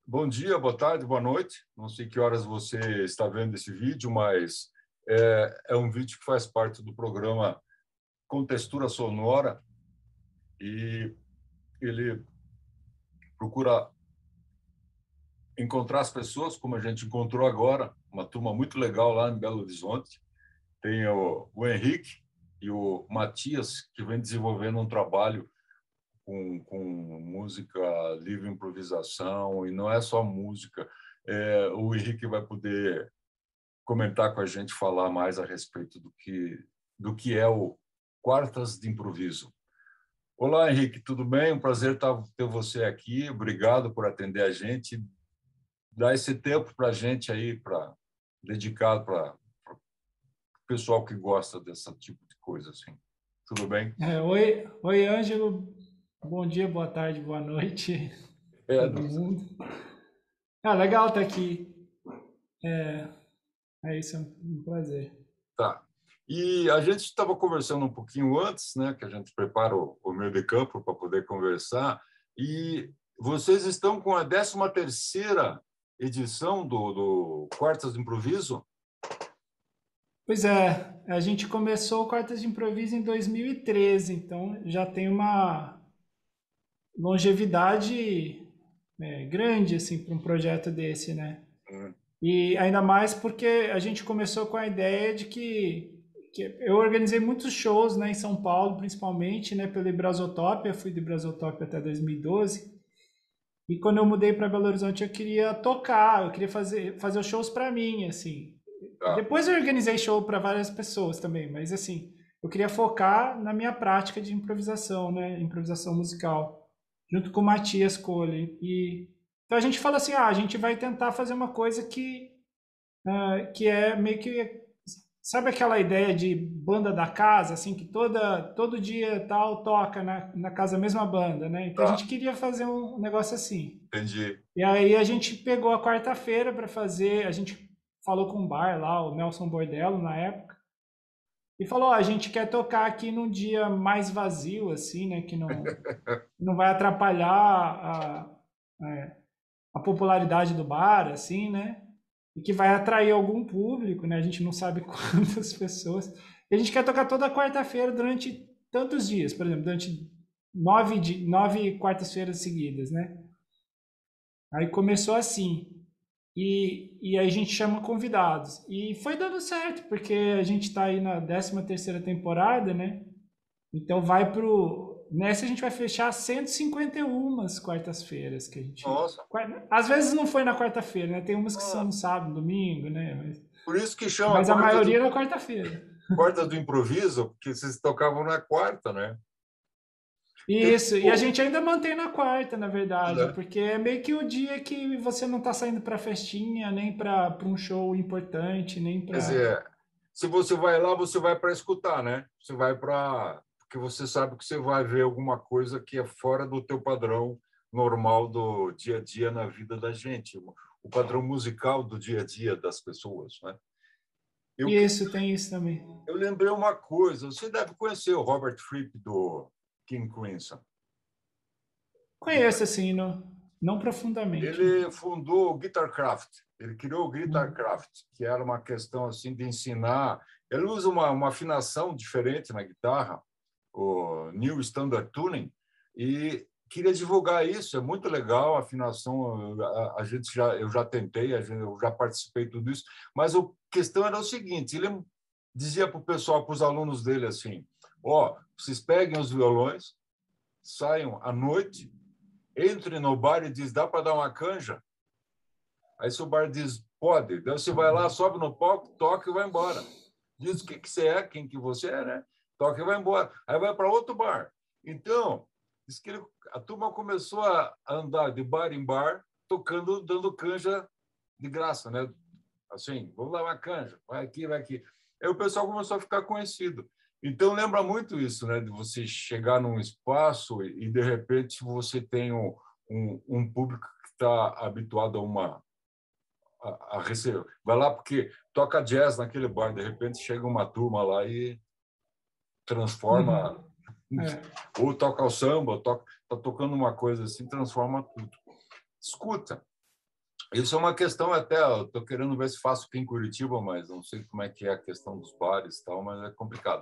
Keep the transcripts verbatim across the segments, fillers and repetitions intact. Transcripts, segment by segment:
Bom dia, boa tarde, boa noite. Não sei que horas você está vendo esse vídeo, mas é, é um vídeo que faz parte do programa Com Textura Sonora e ele procura encontrar as pessoas, como a gente encontrou agora, uma turma muito legal lá em Belo Horizonte. Tem o, o Henrique e o Matias, que vem desenvolvendo um trabalho com, com música livre improvisação, e não é só música. É, o Henrique vai poder comentar com a gente, falar mais a respeito do que, do que é o Quartas de Improviso. Olá, Henrique, tudo bem? Um prazer ter você aqui. Obrigado por atender a gente. Dá esse tempo para a gente aí, para dedicar para o pessoal que gosta desse tipo de coisa. Assim. Tudo bem? É, oi, oi, Ângelo. Bom dia, boa tarde, boa noite, É, todo não- mundo. Ah, legal estar aqui. É, é isso, é um prazer. tá. E a gente estava conversando um pouquinho antes, né, que a gente prepara o, o meio de campo para poder conversar, e vocês estão com a décima terceira edição do, do Quartas de Improviso? Pois é, a gente começou o Quartas de Improviso em dois mil e treze, então já tem uma longevidade é, grande assim para um projeto desse, né? Hum. E ainda mais porque a gente começou com a ideia de que, que eu organizei muitos shows, né, em São Paulo, principalmente, né, pelo Ibrasotopia, fui do Ibrasotopia até dois mil e doze. E quando eu mudei para Belo Horizonte, eu queria tocar, eu queria fazer, fazer os shows para mim, assim. Tá. Depois eu organizei show para várias pessoas também, mas assim, eu queria focar na minha prática de improvisação, né, improvisação musical, junto com o Matias Cole. E então a gente fala assim, ah, a gente vai tentar fazer uma coisa que uh, que é meio que, sabe aquela ideia de banda da casa, assim, que toda, todo dia tal toca na, na casa a mesma banda, né? Então a Tá, gente queria fazer um negócio assim. entendi. E aí a gente pegou a quarta-feira para fazer, a gente falou com o bar lá, o Nelson Bordello na época, e falou, ó, a gente quer tocar aqui num dia mais vazio, assim, né? Que não, não vai atrapalhar a, a, a popularidade do bar, assim, né? E que vai atrair algum público, né? A gente não sabe quantas pessoas. E a gente quer tocar toda quarta-feira durante tantos dias, por exemplo, durante nove, nove quartas-feiras seguidas, né? Aí começou assim. E, e aí a gente chama convidados. E foi dando certo, porque a gente está aí na décima terceira temporada, né? Então vai pro. Nessa a gente vai fechar cento e cinquenta e uma quartas-feiras que a gente. Nossa. Às vezes não foi na quarta-feira, né? Tem umas que são Ah, no sábado, domingo, né? Mas, por isso que chama mas a Quartas maioria do, é na quarta-feira. Quartas do Improviso, porque vocês tocavam na quarta, né? Tem, Isso, e a o- gente ainda mantém na quarta, na verdade, né? porque é meio que o dia que você não tá saindo pra festinha, nem pra, pra um show importante, nem Quer pra. dizer, se você vai lá, você vai para escutar, né? Você vai para... Porque você sabe que você vai ver alguma coisa que é fora do teu padrão normal do dia a dia na vida da gente, o padrão musical do dia a dia das pessoas, né? Eu, que- Isso, tem isso também. eu lembrei uma coisa, você deve conhecer o Robert Fripp do King Crimson. Conheço, assim, não, não profundamente. Ele fundou o Guitarcraft, ele criou o Hum. Guitarcraft, que era uma questão assim de ensinar. Ele usa uma, uma afinação diferente na guitarra, o New Standard Tuning, e queria divulgar isso. É muito legal a afinação. A, a gente já, eu já tentei, a gente, eu já participei de tudo isso, mas a questão era o seguinte: ele dizia para o pessoal, para os alunos dele assim: ó, oh, vocês peguem os violões, saiam à noite, entre no bar e diz, dá para dar uma canja? Aí se o bar diz, pode. Daí você vai lá, sobe no palco, toca e vai embora. Diz o que, que você é, quem que você é, né? Toca e vai embora. Aí vai para outro bar. Então, diz que ele, a turma começou a andar de bar em bar, tocando, dando canja de graça, né? Assim, vamos lá uma canja, vai aqui, vai aqui. Aí o pessoal começou a ficar conhecido. Então, lembra muito isso, né? De você chegar num espaço e, de repente, você tem um, um, um público que está habituado a uma a, a receber. Vai lá porque toca jazz naquele bar, de repente chega uma turma lá e transforma, Uhum. É. ou toca o samba, ou toca, tá tocando uma coisa assim, transforma tudo. Escuta, Isso é uma questão até, eu estou querendo ver se faço aqui em Curitiba, mas não sei como é que é a questão dos bares e tal, mas é complicado.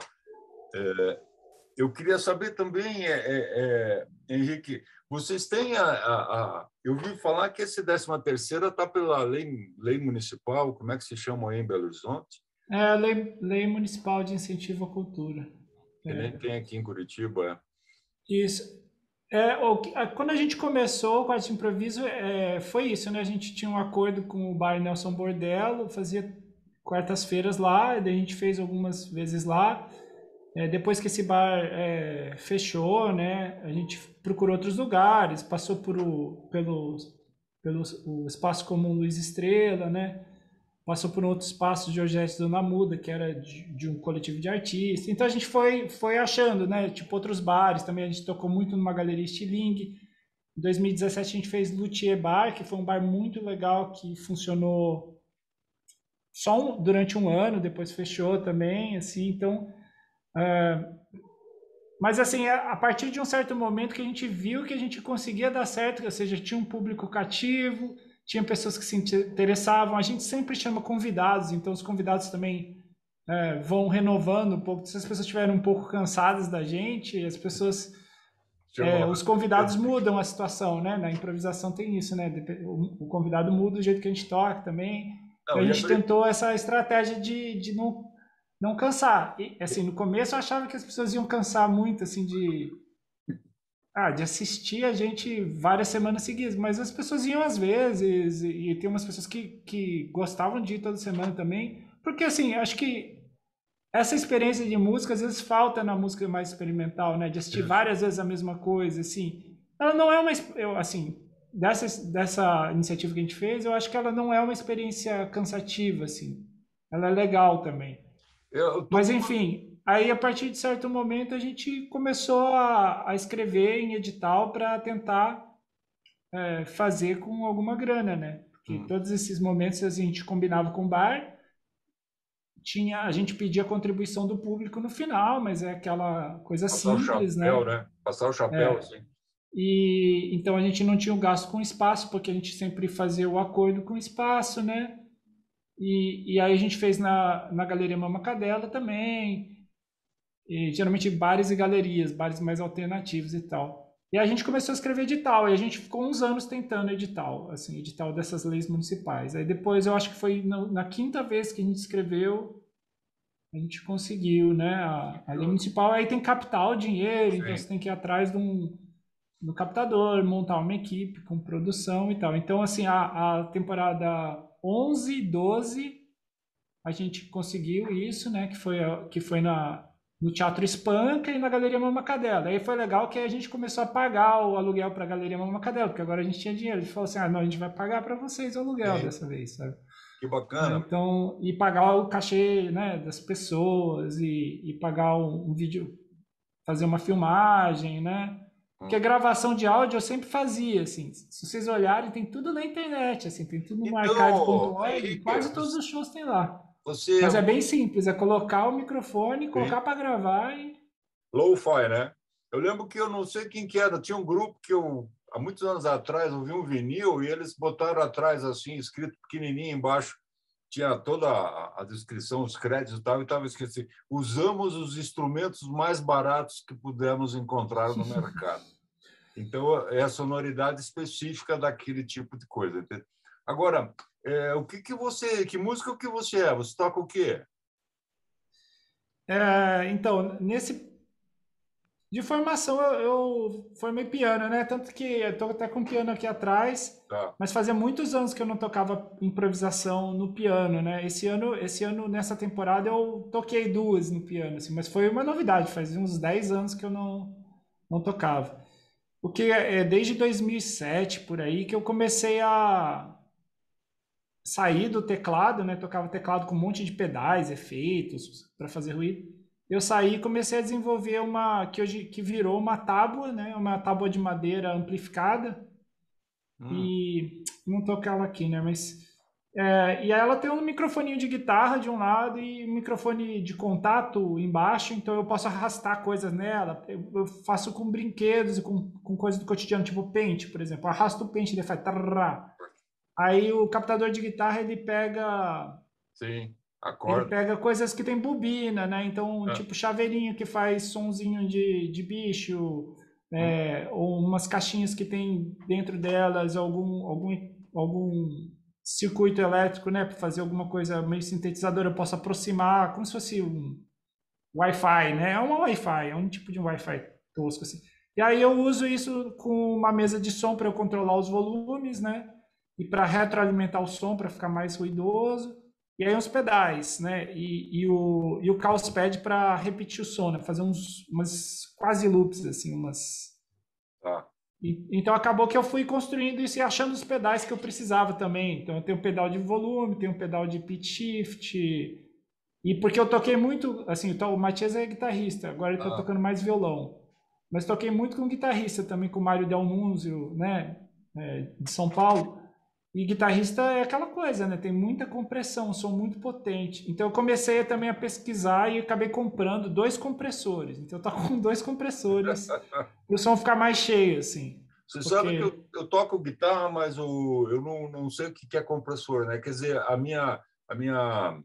É, eu queria saber também, é, é, é, Henrique, vocês têm a, a, a... Eu ouvi falar que esse décima terceira está pela lei, lei municipal, como é que se chama aí em Belo Horizonte? É a lei, lei municipal de incentivo à cultura. Que nem É, tem aqui em Curitiba. isso. É, o que- a- quando a gente começou com arte de improviso, é, foi isso, né? A gente tinha um acordo com o bar Nelson Bordello, fazia quartas-feiras lá, e daí a gente fez algumas vezes lá. É, depois que esse bar é, fechou, né? A gente procurou outros lugares, passou por o, pelo, pelo o espaço comum Luiz Estrela, né? Passou por outro espaço de Georgette Dona Muda, que era de, de um coletivo de artistas. Então a gente foi, foi achando, né? Tipo outros bares também. A gente tocou muito numa galeria estilingue. Em dois mil e dezessete a gente fez Luthier Bar, que foi um bar muito legal que funcionou só um, durante um ano, depois fechou também, assim. Então, uh, mas assim, a partir de um certo momento que a gente viu que a gente conseguia dar certo, ou seja, tinha um público cativo, tinha pessoas que se interessavam, a gente sempre chama convidados, então os convidados também é, vão renovando um pouco. Se as pessoas estiverem um pouco cansadas da gente, as pessoas, é, os convidados mudam a situação, né? Na improvisação tem isso, né? O convidado muda o jeito que a gente toca também. Então a gente tentou essa estratégia de, de não não cansar. E, assim, no começo eu achava que as pessoas iam cansar muito, assim, de, ah, de assistir a gente várias semanas seguidas, mas as pessoas iam às vezes, e, e tem umas pessoas que, que gostavam de ir toda semana também, porque, assim, acho que essa experiência de música, às vezes, falta na música mais experimental, né, de assistir várias vezes a mesma coisa, assim. Ela não é uma, eu, assim, dessa, dessa iniciativa que a gente fez, eu acho que ela não é uma experiência cansativa, assim. Ela é legal também. Eu tô... Mas enfim, aí a partir de certo momento a gente começou a, a escrever em edital para tentar é, fazer com alguma grana, né? Porque Hum. todos esses momentos a gente combinava com o bar, tinha, a gente pedia a contribuição do público no final, mas é aquela coisa Passar simples, o chapéu, né? né? Passar o chapéu, É, assim. e então a gente não tinha o gasto com espaço, porque a gente sempre fazia o acordo com o espaço, né? E, e aí a gente fez na, na Galeria Mama Cadela também. E, geralmente bares e galerias, bares mais alternativos e tal. E a gente começou a escrever edital, e a gente ficou uns anos tentando edital, assim, edital dessas leis municipais. Aí depois eu acho que foi na, na quinta vez que a gente escreveu, a gente conseguiu, né? A, a lei municipal aí tem capital, dinheiro, Sim. então você tem que ir atrás de um, do captador, montar uma equipe com produção e tal. Então, assim, a, a temporada onze e doze a gente conseguiu isso, né? Que foi, que foi na, no Teatro Espanca e na Galeria Mama Cadela. Aí foi legal que a gente começou a pagar o aluguel para a Galeria Mama Cadela, porque agora a gente tinha dinheiro. A gente falou assim: ah, não, a gente vai pagar para vocês o aluguel Sim. dessa vez, sabe? Que bacana. Então, e pagar o cachê, né, das pessoas e, e pagar um, um vídeo, fazer uma filmagem, né? Porque a gravação de áudio eu sempre fazia, assim. Se vocês olharem, tem tudo na internet, assim, tem tudo no Então, archive ponto org, Henrique, quase todos os shows tem lá. você Mas é é bem muito simples, é colocar o microfone, colocar para gravar e... lo-fi, né? Eu lembro que eu não sei quem que era, tinha um grupo que eu, há muitos anos atrás, ouvi um vinil e eles botaram atrás, assim, escrito pequenininho embaixo, tinha toda a, a descrição, os créditos e tal, e estava escrito assim, usamos os instrumentos mais baratos que pudemos encontrar no mercado. Então, é a sonoridade específica daquele tipo de coisa. Entende? Agora, é, o que, que você, que música que você é? Você toca o quê? É, então, nesse... De formação, eu, eu formei piano, né? Tanto que eu tô até com piano aqui atrás, Tá. mas fazia muitos anos que eu não tocava improvisação no piano, né? Esse ano, esse ano nessa temporada, eu toquei duas no piano, assim, mas foi uma novidade, fazia uns dez anos que eu não, não tocava. O que é desde dois mil e sete, por aí, que eu comecei a sair do teclado, né? Tocava teclado com um monte de pedais, efeitos para fazer ruído. Eu saí e comecei a desenvolver uma que hoje que virou uma tábua, né? Uma tábua de madeira amplificada. Hum. E não tô com ela aqui, né? Mas é, e aí ela tem um microfoninho de guitarra de um lado e um microfone de contato embaixo, então eu posso arrastar coisas nela. Eu, eu faço com brinquedos e com, com coisas do cotidiano, tipo pente, por exemplo. Eu arrasto o pente e ele faz tarrá. Aí o captador de guitarra ele pega Sim, ele acorda. pega coisas que tem bobina, né? Então, Ah, tipo chaveirinho que faz sonzinho de, de bicho, hum, é, ou umas caixinhas que tem dentro delas algum algum algum circuito elétrico, né, para fazer alguma coisa meio sintetizadora, eu posso aproximar, como se fosse um Wi-Fi, né? É um Wi-Fi, é um tipo de um Wi-Fi tosco assim. E aí eu uso isso com uma mesa de som para eu controlar os volumes, né? E para retroalimentar o som para ficar mais ruidoso. E aí uns pedais, né? E, e o e o Caos Pad para repetir o som, né? Fazer uns umas quase loops assim, umas. tá. E, então acabou que eu fui construindo isso e achando os pedais que eu precisava também. Então eu tenho um pedal de volume, tenho um pedal de pitch shift, e porque eu toquei muito, assim, o Matias é guitarrista, agora ele está Ah, tocando mais violão. Mas toquei muito com guitarrista também, com o Mário Del Nunzio, né, é, de São Paulo. E guitarrista é aquela coisa, né, tem muita compressão, um som muito potente. Então eu comecei também a pesquisar e acabei comprando dois compressores. Então eu toco com dois compressores e o som ficar mais cheio, assim. você sabe que eu, Porque... eu toco guitarra, mas o, eu não, não sei o que que é compressor, né? Quer dizer, a minha, a minha,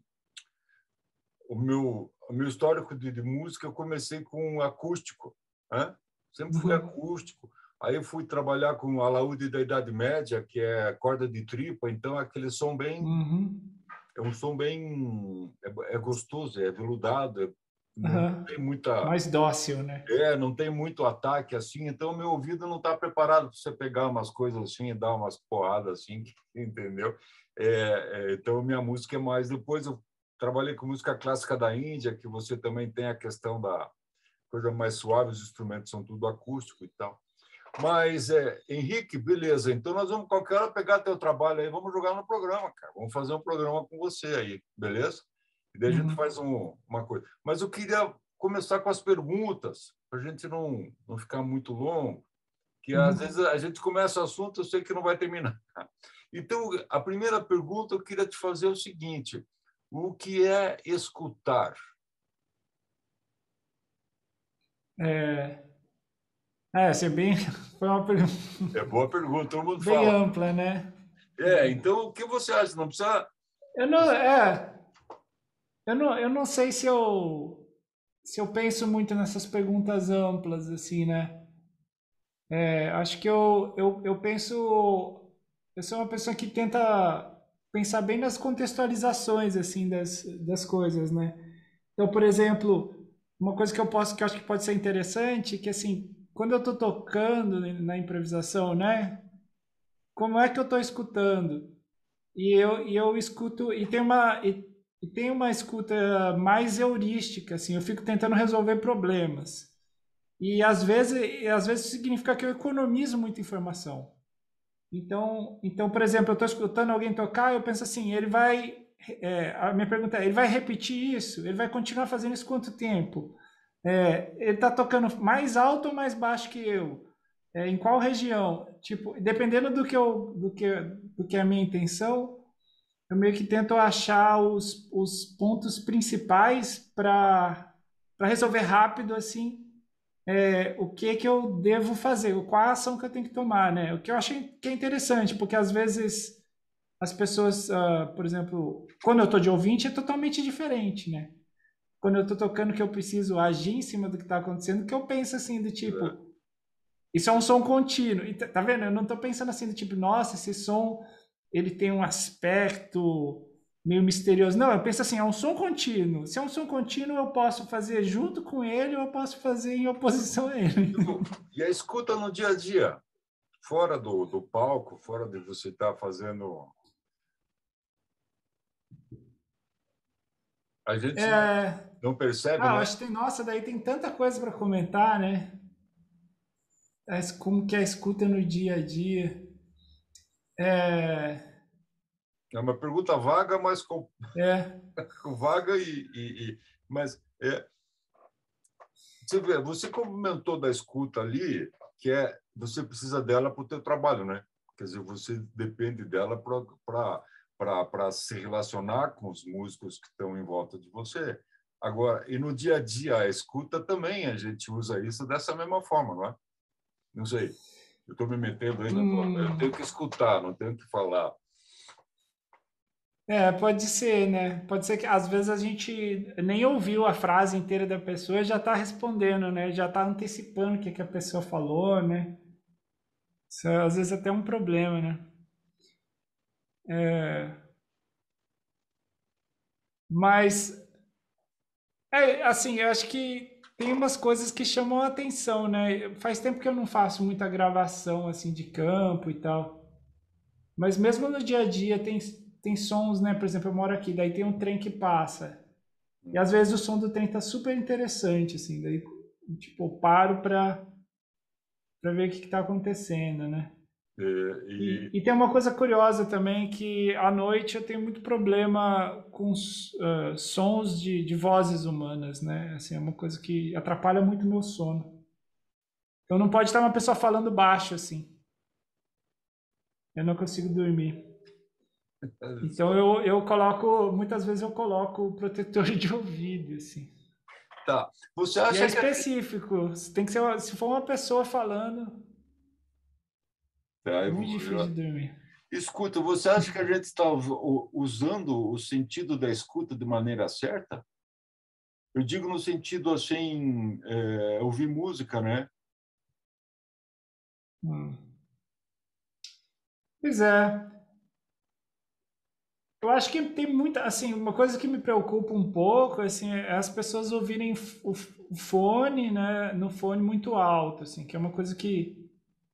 o meu, o meu histórico de, de música, eu comecei com acústico, né? Sempre fui Uhum, acústico. Aí eu fui trabalhar com alaúde da Idade Média, que é corda de tripa, então é aquele som bem, uhum, é um som bem, é, é gostoso, é veludado, é- não uhum. tem muita, Mais dócil, né? é, não tem muito ataque assim, então meu ouvido não está preparado para você pegar umas coisas assim e dar umas porradas assim, entendeu? É, é, então minha música é mais. Depois eu trabalhei com música clássica da Índia, que você também tem a questão da coisa mais suave, os instrumentos são tudo acústico e tal. Mas, é, Henrique, beleza. Então, nós vamos qualquer hora pegar teu trabalho aí, vamos jogar no programa, cara. Vamos fazer um programa com você aí, beleza? E daí a gente Uhum. faz um, uma coisa. Mas eu queria começar com as perguntas, para a gente não, não ficar muito longo, que às vezes Uhum. a gente começa o assunto, eu sei que não vai terminar. Então, a primeira pergunta eu queria te fazer o seguinte: o que é escutar? É, é, assim, bem, foi uma pergunta É boa pergunta, todo mundo bem fala. ampla, né? É, então, o que você acha? Não precisa. Eu não, é, eu não, eu não sei se eu, se eu penso muito nessas perguntas amplas, assim, né? É, acho que eu, eu, eu penso, eu sou uma pessoa que tenta pensar bem nas contextualizações, assim, das, das coisas, né? Então, por exemplo, uma coisa que eu posso, que eu acho que pode ser interessante, que assim, quando eu estou tocando na improvisação, né? Como é que eu estou escutando? E eu, e eu escuto, e tem uma, e, e tem uma escuta mais heurística, assim, eu fico tentando resolver problemas. E às vezes, e às vezes significa que eu economizo muita informação. Então, então por exemplo, eu estou escutando alguém tocar, eu penso assim, ele vai, é, a minha pergunta é, ele vai repetir isso? Ele vai continuar fazendo isso quanto tempo? É, ele está tocando mais alto ou mais baixo que eu? É, em qual região? Tipo, dependendo do que eu, do que, do que é a minha intenção, eu meio que tento achar os, os pontos principais para para resolver rápido assim, é, o que que eu devo fazer, qual a ação que eu tenho que tomar, né? O que eu achei que é interessante, porque às vezes as pessoas, ah, por exemplo, quando eu estou de ouvinte é totalmente diferente, né? Quando eu estou tocando que eu preciso agir em cima do que está acontecendo, que eu penso assim do tipo, isso é um som contínuo. E tá tá vendo? Eu não estou pensando assim do tipo, nossa, esse som ele tem um aspecto meio misterioso. Não, eu penso assim, é um som contínuo. Se é um som contínuo, eu posso fazer junto com ele ou eu posso fazer em oposição a ele. E a escuta no dia a dia, fora do, do palco, fora de você estar fazendo. A gente não, É... não percebe, Ah, eu né? acho que tem, nossa, daí tem tanta coisa para comentar, né? Como que é a escuta no dia a dia. É, É uma pergunta vaga, mas com, é, com vaga e, e, e- mas é, você vê, você comentou da escuta ali, que é você precisa dela para o teu trabalho, né? Quer dizer, você depende dela para para para se relacionar com os músicos que estão em volta de você. Agora, e no dia a dia, a escuta também a gente usa isso dessa mesma forma, não é? Não sei. Eu estou me metendo aí na tua. Eu hum, tenho que escutar, não tenho que falar. É, pode ser, né? Pode ser que às vezes a gente nem ouviu a frase inteira da pessoa e já tá respondendo, né? Já tá antecipando o que que a pessoa falou, né? Isso é, às vezes é até um problema, né? É, mas, é, assim, eu acho que tem umas coisas que chamam a atenção, né? Faz tempo que eu não faço muita gravação, assim, de campo e tal. Mas mesmo no dia a dia tem, tem sons, né? Por exemplo, eu moro aqui, daí tem um trem que passa. E às vezes o som do trem tá super interessante, assim, daí, tipo, eu paro pra, pra ver o que que tá acontecendo, né? É, E, e e tem uma coisa curiosa também, que à noite eu tenho muito problema com uh, sons de, de vozes humanas, né? Assim, é uma coisa que atrapalha muito o meu sono. Então não pode estar uma pessoa falando baixo, assim. Eu não consigo dormir. Então eu, eu coloco, muitas vezes eu coloco protetor de ouvido, assim. tá. Você E é acha que a gente... específico. Tem que ser, se for uma pessoa falando, Tá, eu muito vou- difícil eu- de dormir. Escuta, você acha que a gente está u- usando o sentido da escuta de maneira certa? Eu digo no sentido assim, é, ouvir música, né? Hum. Pois é. Eu acho que tem muita, assim, uma coisa que me preocupa um pouco, assim, é as pessoas ouvirem o o fone, né, no fone muito alto, assim, que é uma coisa que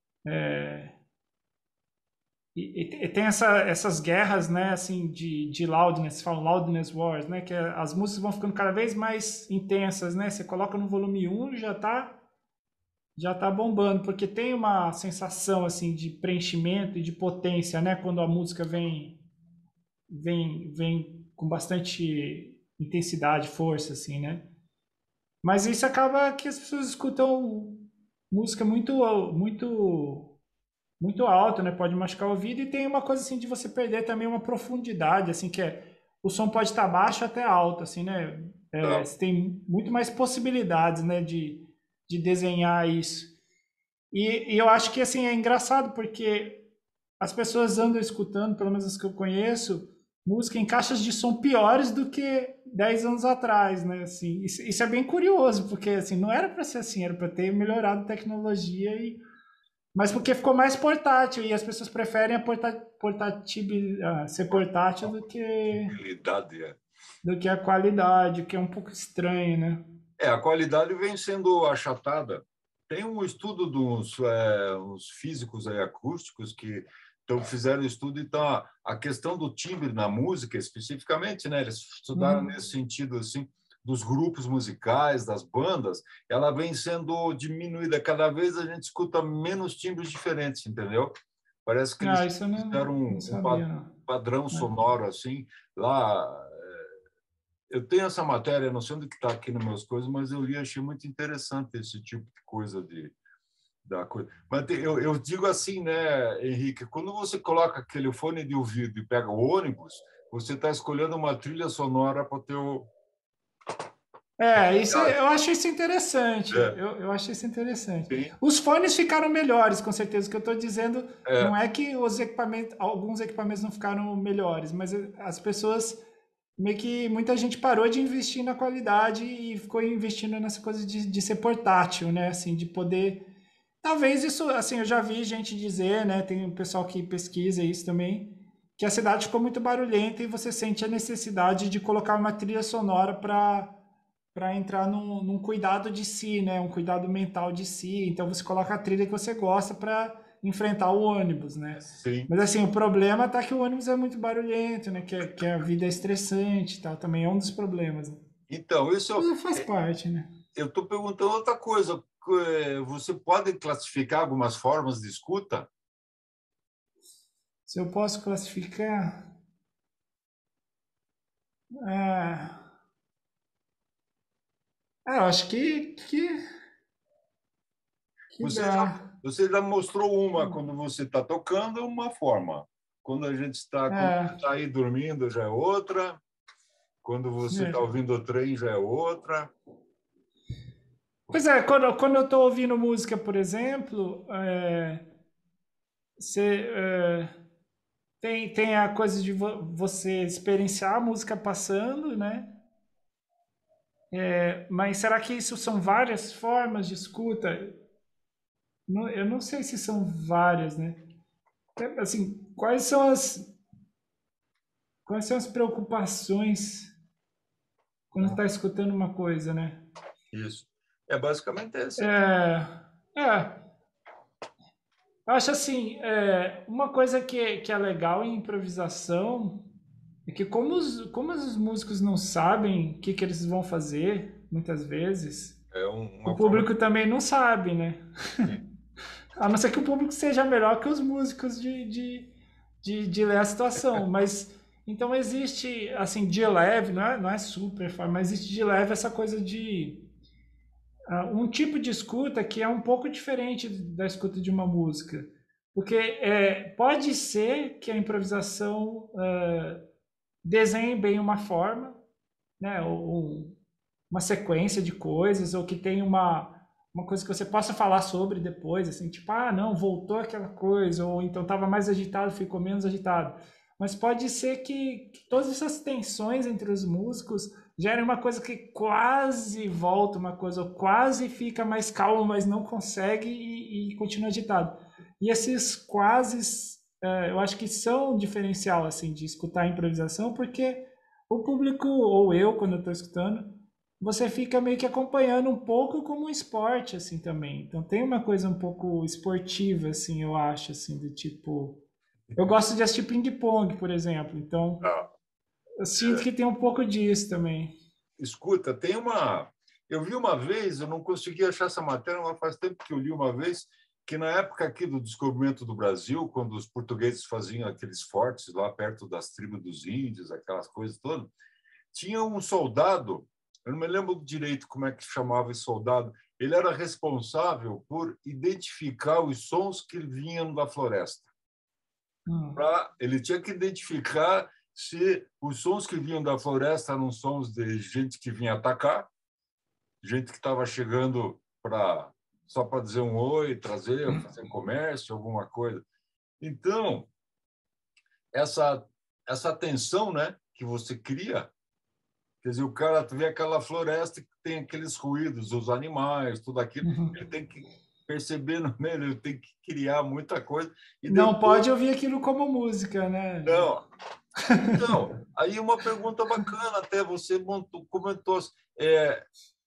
e, e tem essa, essas guerras, né, assim, de, de loudness, falam loudness wars, né, que é, as músicas vão ficando cada vez mais intensas, né, você coloca no volume um já tá já tá bombando, porque tem uma sensação, assim, de preenchimento e de potência, né, quando a música vem vem, vem com bastante intensidade, força, assim, né? Mas isso acaba que as pessoas escutam música muito, muito, muito alta, né? Pode machucar o ouvido e tem uma coisa assim de você perder também uma profundidade, assim, que é o som pode estar baixo até alto, assim, né? É, Tá. você tem muito mais possibilidades, né, de, de desenhar isso. E, e eu acho que assim é engraçado porque as pessoas andam escutando, pelo menos as que eu conheço, música em caixas de som piores do que dez anos atrás, né? Assim, isso, isso é bem curioso, porque assim, não era para ser assim, era para ter melhorado a tecnologia e mas porque ficou mais portátil e as pessoas preferem a porta, portatil, ah, ser portátil do que Possibilidade, é. do que a qualidade, que é um pouco estranho, né? É, a qualidade vem sendo achatada. Tem um estudo dos é, uns físicos aí, acústicos que então, fizeram estudo, então a, a questão do timbre na música, especificamente, né, eles estudaram Uhum. nesse sentido assim, dos grupos musicais, das bandas, ela vem sendo diminuída. Cada vez a gente escuta menos timbres diferentes, entendeu? Parece que Ah, eles isso eu não, fizeram não um, um pa- sabia, não. padrão É. sonoro assim lá. Eu tenho essa matéria, não sei onde que está aqui nas minhas coisas, mas eu li, achei muito interessante esse tipo de coisa de da coisa. Mas tem- eu, eu digo assim, né, Henrique, quando você coloca aquele fone de ouvido e pega o ônibus, você está escolhendo uma trilha sonora para o teu É, isso, viagem. eu acho isso interessante. É, Eu, eu acho isso interessante. sim, Os fones ficaram melhores, com certeza. O que eu estou dizendo não é, é que os equipamentos, alguns equipamentos não ficaram melhores, mas as pessoas, meio que muita gente parou de investir na qualidade e ficou investindo nessa coisa de, de ser portátil, né? Assim, de poder. Talvez isso, assim, eu já vi gente dizer, né? Tem um pessoal que pesquisa isso também, que a cidade ficou muito barulhenta e você sente a necessidade de colocar uma trilha sonora para para entrar num, num cuidado de si, né? Um cuidado mental de si. Então você coloca a trilha que você gosta para enfrentar o ônibus, né? sim. Mas assim, o problema tá que o ônibus é muito barulhento, né? Que, que a vida é estressante e tal. Também é um dos problemas, né? Então, isso Mas faz parte, né? eu estou perguntando outra coisa. Eh, Você pode classificar algumas formas de escuta? Se eu posso classificar, ah, ah, eu acho que, que, que Você já, dá. você já mostrou uma quando você está tocando, é uma forma. Quando a gente está, quando você É, está aí dormindo, já é outra. Quando você está é. ouvindo o trem, já é outra. Pois é, quando, quando eu estou ouvindo música, por exemplo, é, você, é, tem, tem a coisa de vo- você experienciar a música passando, né? É, mas será que isso são várias formas de escuta? Não- eu não sei se são várias, né? É, assim, quais são as, quais são as preocupações quando está escutando uma coisa, né? Isso. É basicamente esse aqui. É, é, eu acho assim, é, uma coisa que, é- que é legal em improvisação é que como os, como os músicos não sabem o que, que eles vão fazer, muitas vezes, É um- o uma forma público também não sabe, né? de. A não ser que o público seja melhor que os músicos de, de, de, de ler a situação. Mas então existe, assim, de leve, não é, não é super, mas existe de leve essa coisa de uh, um tipo de escuta que é um pouco diferente da escuta de uma música. Porque é, pode ser que a improvisação uh, desenhe bem uma forma, né, ou uma sequência de coisas, ou que tenha uma, uma coisa que você possa falar sobre depois, assim, tipo, ah, não, voltou aquela coisa, ou então estava mais agitado, ficou menos agitado. Mas pode ser que, que todas essas tensões entre os músicos gerem uma coisa que quase volta, uma coisa, ou quase fica mais calmo, mas não consegue e, e continua agitado. E esses quase, uh, eu acho que são um diferencial, assim, de escutar a improvisação, porque o público, ou eu, quando eu estou escutando, você fica meio que acompanhando um pouco como um esporte, assim, também. Então tem uma coisa um pouco esportiva, assim, eu acho, assim, do tipo... Eu gosto de assistir ping-pong, por exemplo, então Ah, eu sinto que tem um pouco disso também. escuta, tem uma. Eu vi uma vez, eu não consegui achar essa matéria, mas faz tempo que eu li uma vez, que na época aqui do descobrimento do Brasil, quando os portugueses faziam aqueles fortes lá perto das tribos dos índios, aquelas coisas todas, tinha um soldado, eu não me lembro direito como é que chamava esse soldado, ele era responsável por identificar os sons que vinham da floresta. Hum. Pra, ele tinha que identificar se os sons que vinham da floresta eram sons de gente que vinha atacar, gente que estava chegando para só para dizer um oi, trazer, fazer comércio, alguma coisa. Então, essa essa tensão, né, que você cria, quer dizer, o cara vê aquela floresta que tem aqueles ruídos, os animais, tudo aquilo, ele Uhum. tem que perceber no meio, ele tem que criar muita coisa e Não depois pode ouvir aquilo como música, né? não. Então, aí uma pergunta bacana até você montou, comentou, é,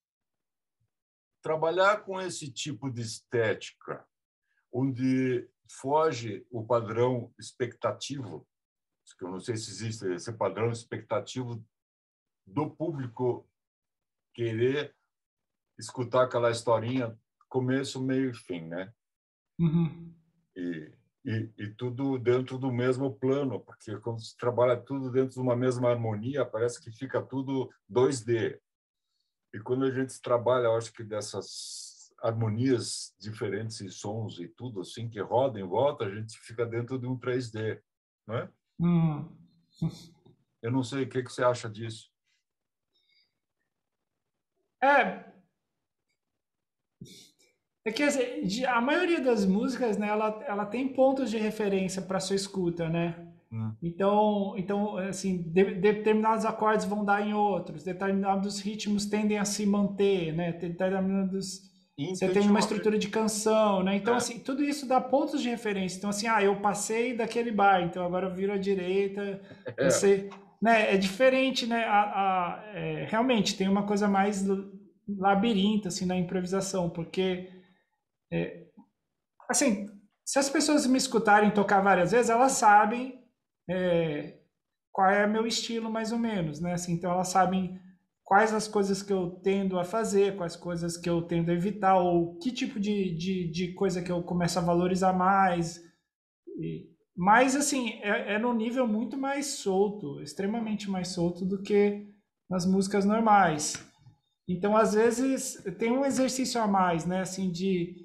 trabalhar com esse tipo de estética, onde foge o padrão expectativo, que eu não sei se existe esse padrão expectativo do público querer escutar aquela historinha começo, meio e fim, né? Uhum. E, e, e tudo dentro do mesmo plano, porque quando se trabalha tudo dentro de uma mesma harmonia, parece que fica tudo dois D. E quando a gente trabalha, eu acho que dessas harmonias diferentes e sons e tudo assim que roda em volta, a gente fica dentro de um três D, não é? Hum. Eu não sei o que que você acha disso. É, é que assim, de- a maioria das músicas, né, ela, ela tem pontos de referência para sua escuta, né? Hum. Então, então assim, de- determinados acordes vão dar em outros, determinados ritmos tendem a se manter, né? Determinados, você tem uma Intuitivamente. estrutura de canção, né? Então, É, assim, tudo isso dá pontos de referência. Então, assim, ah, eu passei daquele bar, então agora eu viro à direita. é, Você, né? É diferente, né? A, a- é, realmente tem uma coisa mais labirinto, assim, na improvisação, porque assim, se as pessoas me escutarem tocar várias vezes, elas sabem é, qual é meu estilo, mais ou menos, né? Assim, então elas sabem quais as coisas que eu tendo a fazer, quais coisas que eu tendo a evitar, ou que tipo de, de, de coisa que eu começo a valorizar mais. E- mas, assim, é, é num nível muito mais solto, extremamente mais solto do que nas músicas normais. Então, às vezes, tem um exercício a mais, né? Assim, de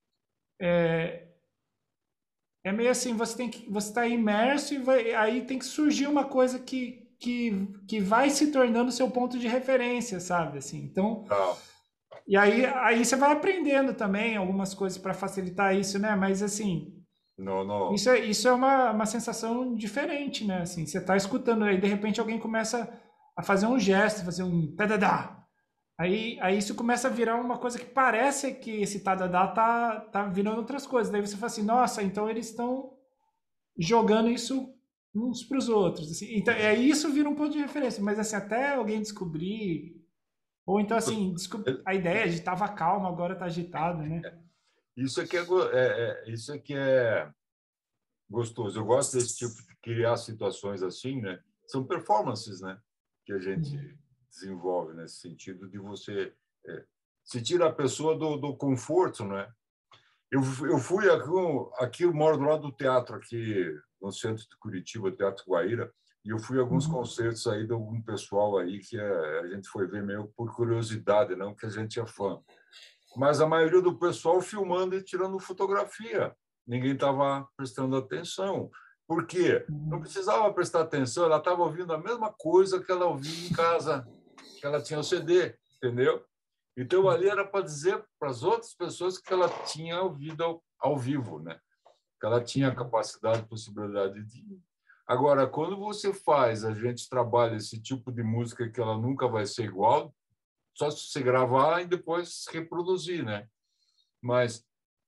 é meio assim, você tem que você está imerso e vai, aí tem que surgir uma coisa que, que, que vai se tornando seu ponto de referência, sabe? Assim, então, tá. e aí, aí você vai aprendendo também algumas coisas para facilitar isso, né? Mas assim, Não, não. Isso é, isso é uma, uma sensação diferente, né? Assim, você está escutando aí, de repente alguém começa a fazer um gesto, fazer um tadadá. Aí, aí isso começa a virar uma coisa que parece que esse tadadá tá, tá virando outras coisas. Daí você fala assim, nossa, então eles estão jogando isso uns para os outros. Assim. Então, é, isso vira um ponto de referência. Mas assim, até alguém descobrir, ou então assim, a ideia de tava calmo, agora tá agitado, né? Isso é que é, é, é, isso é que é gostoso. Eu gosto desse tipo de criar situações assim, né? São performances, né? Que a gente Uhum. desenvolve nesse sentido de você é, se tira a pessoa do, do conforto, né? Eu, eu fui aqui, aqui eu moro do lado do teatro aqui no centro de Curitiba, Teatro Guaíra, e eu fui a alguns Uhum. concertos aí de algum pessoal aí que a, a gente foi ver meio por curiosidade, não que a gente é fã. Mas a maioria do pessoal filmando e tirando fotografia. Ninguém estava prestando atenção. Por quê? Não Uhum. precisava prestar atenção, ela estava ouvindo a mesma coisa que ela ouvia em casa, que ela tinha o C D, entendeu? Então, ali era para dizer para as outras pessoas que ela tinha ouvido ao, ao vivo, né? Que ela tinha a Uhum. capacidade, possibilidade de... Agora, quando você faz, a gente trabalha esse tipo de música que ela nunca vai ser igual, só se você gravar e depois reproduzir, né? Mas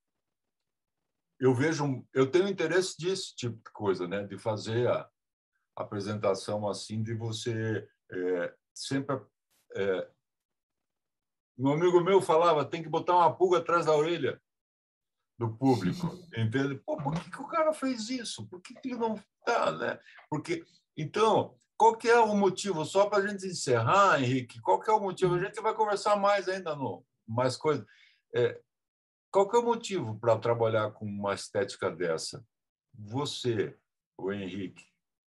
eu vejo, eu tenho interesse desse tipo de coisa, né? De fazer a apresentação assim, de você é, sempre... É, um amigo meu falava, tem que botar uma pulga atrás da orelha do público, entende? Pô, por que, que o cara fez isso? Por que, que ele não tá, né? Porque, então, qual que é o motivo? Só para a gente encerrar, Henrique, qual que é o motivo? A gente vai conversar mais ainda no mais coisas. É, qual que é o motivo para trabalhar com uma estética dessa? Você, o Henrique,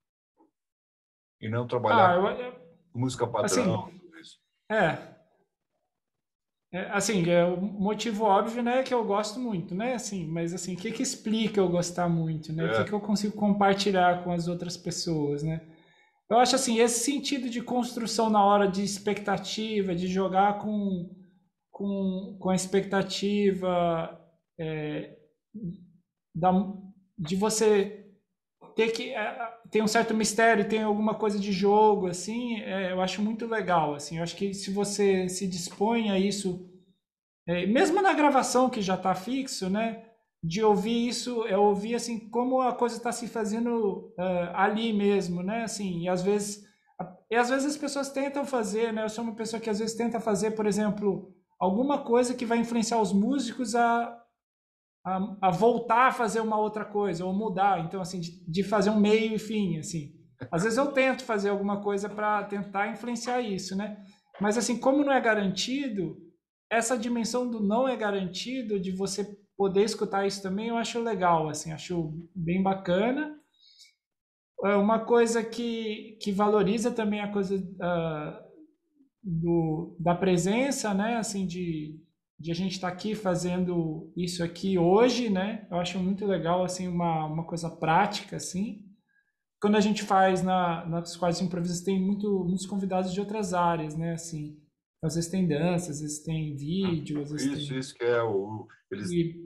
e não trabalhar Ah, eu, com eu- música assim, padrão, tudo isso. é, é, assim, é o motivo óbvio, né, que eu gosto muito, né, assim, mas assim, o que que explica eu gostar muito, né? O que É, que eu consigo compartilhar com as outras pessoas, né? Eu acho assim, esse sentido de construção na hora de expectativa, de jogar com com, com a expectativa é, da, de você ter que é, tem um certo mistério, tem alguma coisa de jogo, assim, é, eu acho muito legal, assim, eu acho que se você se dispõe a isso, é, mesmo na gravação que já está fixo, né, de ouvir isso, é ouvir assim como a coisa está se fazendo uh, ali mesmo, né, assim, e às vezes e às vezes as pessoas tentam fazer, né, eu sou uma pessoa que às vezes tenta fazer, por exemplo, alguma coisa que vai influenciar os músicos a a, a voltar a fazer uma outra coisa, ou mudar. Então, assim, de, de fazer um meio e fim, assim. Às vezes eu tento fazer alguma coisa para tentar influenciar isso, né? Mas, assim, como não é garantido, essa dimensão do não é garantido, de você poder escutar isso também, eu acho legal, assim, acho bem bacana. É uma coisa que, que valoriza também a coisa uh, do, da presença, né? Assim, de, de a gente estar aqui fazendo isso aqui hoje, né? Eu acho muito legal, assim, uma, uma coisa prática, assim. Quando a gente faz na, nas quadras de improviso, tem muito, muitos convidados de outras áreas, né? Assim, às vezes tem dança, às vezes tem vídeo, às vezes isso, tem... isso que é o... Eles... E,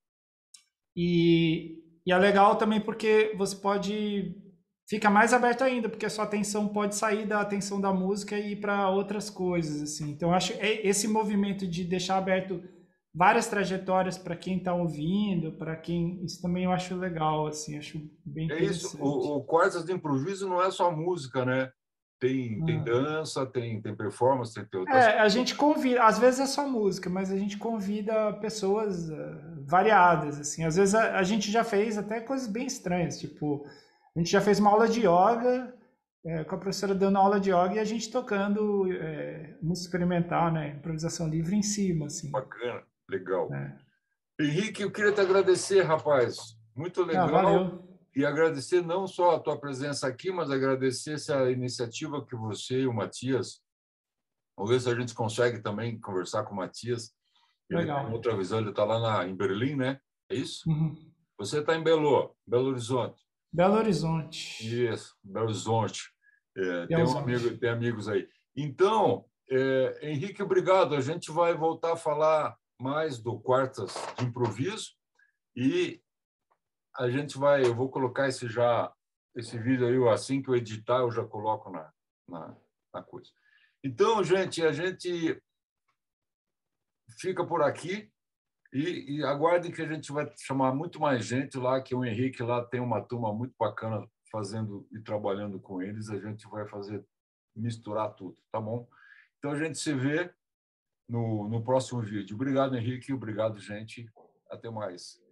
e, e é legal também porque você pode fica mais aberto ainda, porque a sua atenção pode sair da atenção da música e ir para outras coisas, assim. Então, eu acho é esse movimento de deixar aberto várias trajetórias para quem está ouvindo, para quem isso também eu acho legal, assim, acho bem É isso, interessante. o, o Quartas de Improviso não é só música, né? Tem, tem Uhum. dança, tem, tem performance, tem, tem outras É, a coisas. gente convida, às vezes é só música, mas a gente convida pessoas uh, variadas, assim. Às vezes a, a gente já fez até coisas bem estranhas, tipo, a gente já fez uma aula de yoga, é, com a professora dando aula de yoga e a gente tocando é, música experimental, né, improvisação livre em cima, assim, Bacana, legal. né. Henrique, eu queria te agradecer, rapaz. Muito Ah, legal. valeu. E agradecer não só a tua presença aqui, mas agradecer essa iniciativa que você e o Matias, vamos ver se a gente consegue também conversar com o Matias. Ele tem Legal. outra visão, ele está lá na, em Berlim, né? É isso? Uhum. Você está em Belo, Belo Horizonte. Belo Horizonte. Isso, Belo Horizonte. É, tem um amigo, Belzonte. tem amigos aí. Então, é, Henrique, obrigado. A gente vai voltar a falar mais do Quartas de Improviso e a gente vai, eu vou colocar esse já, esse vídeo aí, assim que eu editar, eu já coloco na, na, na coisa. Então, gente, a gente fica por aqui e, e aguardem que a gente vai chamar muito mais gente lá, que o Henrique lá tem uma turma muito bacana fazendo e trabalhando com eles. A gente vai fazer, misturar tudo, tá bom? Então, a gente se vê no, no próximo vídeo. Obrigado, Henrique. Obrigado, gente. Até mais.